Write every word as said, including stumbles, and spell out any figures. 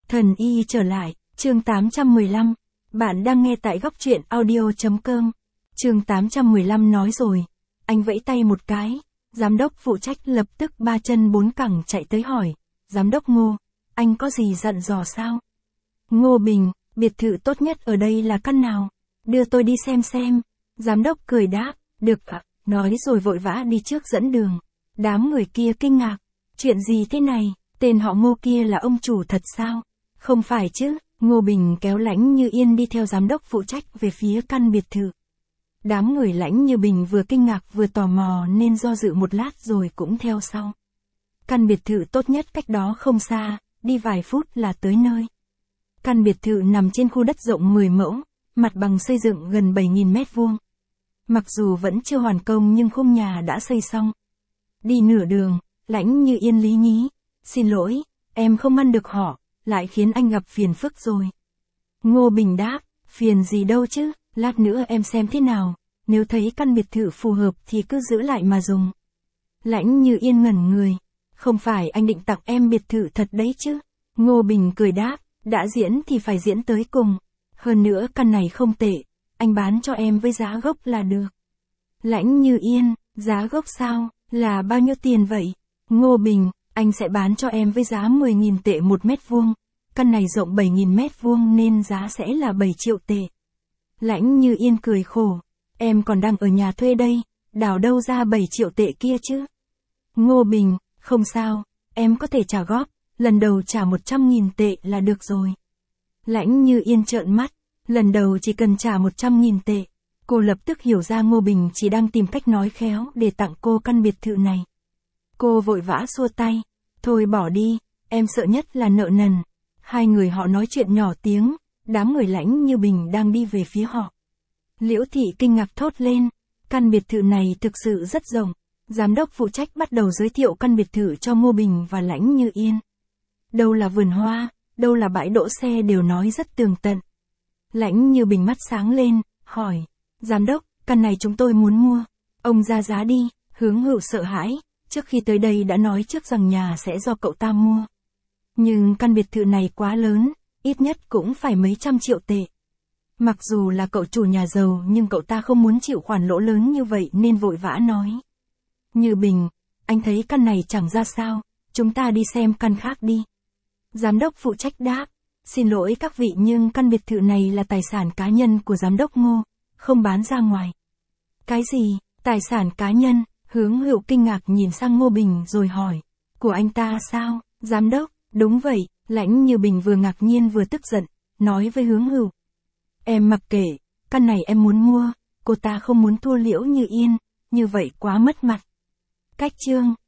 Thần y trở lại, chương tám trăm mười lăm. Bạn đang nghe tại góc truyện audio.com. Chương tám trăm mười lăm nói rồi. Anh vẫy tay một cái. Giám đốc phụ trách lập tức ba chân bốn cẳng chạy tới hỏi. Giám đốc Ngô, anh có gì dặn dò sao? Ngô Bình, biệt thự tốt nhất ở đây là căn nào? Đưa tôi đi xem xem. Giám đốc cười đáp, được ạ, nói rồi vội vã đi trước dẫn đường. Đám người kia kinh ngạc. Chuyện gì thế này, tên họ Ngô kia là ông chủ thật sao? Không phải chứ, Ngô Bình kéo Lãnh Như Yên đi theo giám đốc phụ trách về phía căn biệt thự. Đám người Lãnh Như Bình vừa kinh ngạc vừa tò mò nên do dự một lát rồi cũng theo sau. Căn biệt thự tốt nhất cách đó không xa, đi vài phút là tới nơi. Căn biệt thự nằm trên khu đất rộng mười mẫu, mặt bằng xây dựng gần bảy nghìn mét vuông. Mặc dù vẫn chưa hoàn công nhưng khung nhà đã xây xong. Đi nửa đường, Lãnh Như Yên lý nhí, xin lỗi, em không ăn được họ, lại khiến anh gặp phiền phức rồi. Ngô Bình đáp, phiền gì đâu chứ, lát nữa em xem thế nào, nếu thấy căn biệt thự phù hợp thì cứ giữ lại mà dùng. Lãnh Như Yên ngẩn người, không phải anh định tặng em biệt thự thật đấy chứ. Ngô Bình cười đáp, đã diễn thì phải diễn tới cùng. Hơn nữa căn này không tệ, anh bán cho em với giá gốc là được. Lãnh Như Yên, giá gốc sao, là bao nhiêu tiền vậy? Ngô Bình, anh sẽ bán cho em với giá mười nghìn tệ một mét vuông. Căn này rộng bảy nghìn mét vuông nên giá sẽ là bảy triệu tệ. Lãnh Như Yên cười khổ, em còn đang ở nhà thuê đây, đào đâu ra bảy triệu tệ kia chứ? Ngô Bình, không sao, em có thể trả góp, lần đầu trả một trăm nghìn tệ là được rồi. Lãnh Như Yên trợn mắt, lần đầu chỉ cần trả một trăm nghìn tệ. Cô lập tức hiểu ra Ngô Bình chỉ đang tìm cách nói khéo để tặng cô căn biệt thự này. Cô vội vã xua tay, thôi bỏ đi, em sợ nhất là nợ nần. Hai người họ nói chuyện nhỏ tiếng, đám người Lãnh Như Bình đang đi về phía họ. Liễu Thị kinh ngạc thốt lên, căn biệt thự này thực sự rất rộng. Giám đốc phụ trách bắt đầu giới thiệu căn biệt thự cho Ngô Bình và Lãnh Như Yên. Đâu là vườn hoa, đâu là bãi đỗ xe đều nói rất tường tận. Lãnh Như Bình mắt sáng lên, hỏi, giám đốc, căn này chúng tôi muốn mua. Ông ra giá đi. Hướng Hữu sợ hãi, trước khi tới đây đã nói trước rằng nhà sẽ do cậu ta mua. Nhưng căn biệt thự này quá lớn, ít nhất cũng phải mấy trăm triệu tệ. Mặc dù là cậu chủ nhà giàu nhưng cậu ta không muốn chịu khoản lỗ lớn như vậy nên vội vã nói. Như Bình, anh thấy căn này chẳng ra sao, chúng ta đi xem căn khác đi. Giám đốc phụ trách đáp, xin lỗi các vị nhưng căn biệt thự này là tài sản cá nhân của giám đốc Ngô, không bán ra ngoài. Cái gì, tài sản cá nhân? Hướng Hữu kinh ngạc nhìn sang Ngô Bình rồi hỏi, của anh ta sao, giám đốc? Đúng vậy, Lãnh Như Bình vừa ngạc nhiên vừa tức giận, nói với Hướng Hữu. Em mặc kệ, căn này em muốn mua, cô ta không muốn thua Liễu Như Yên, như vậy quá mất mặt. Cách chương.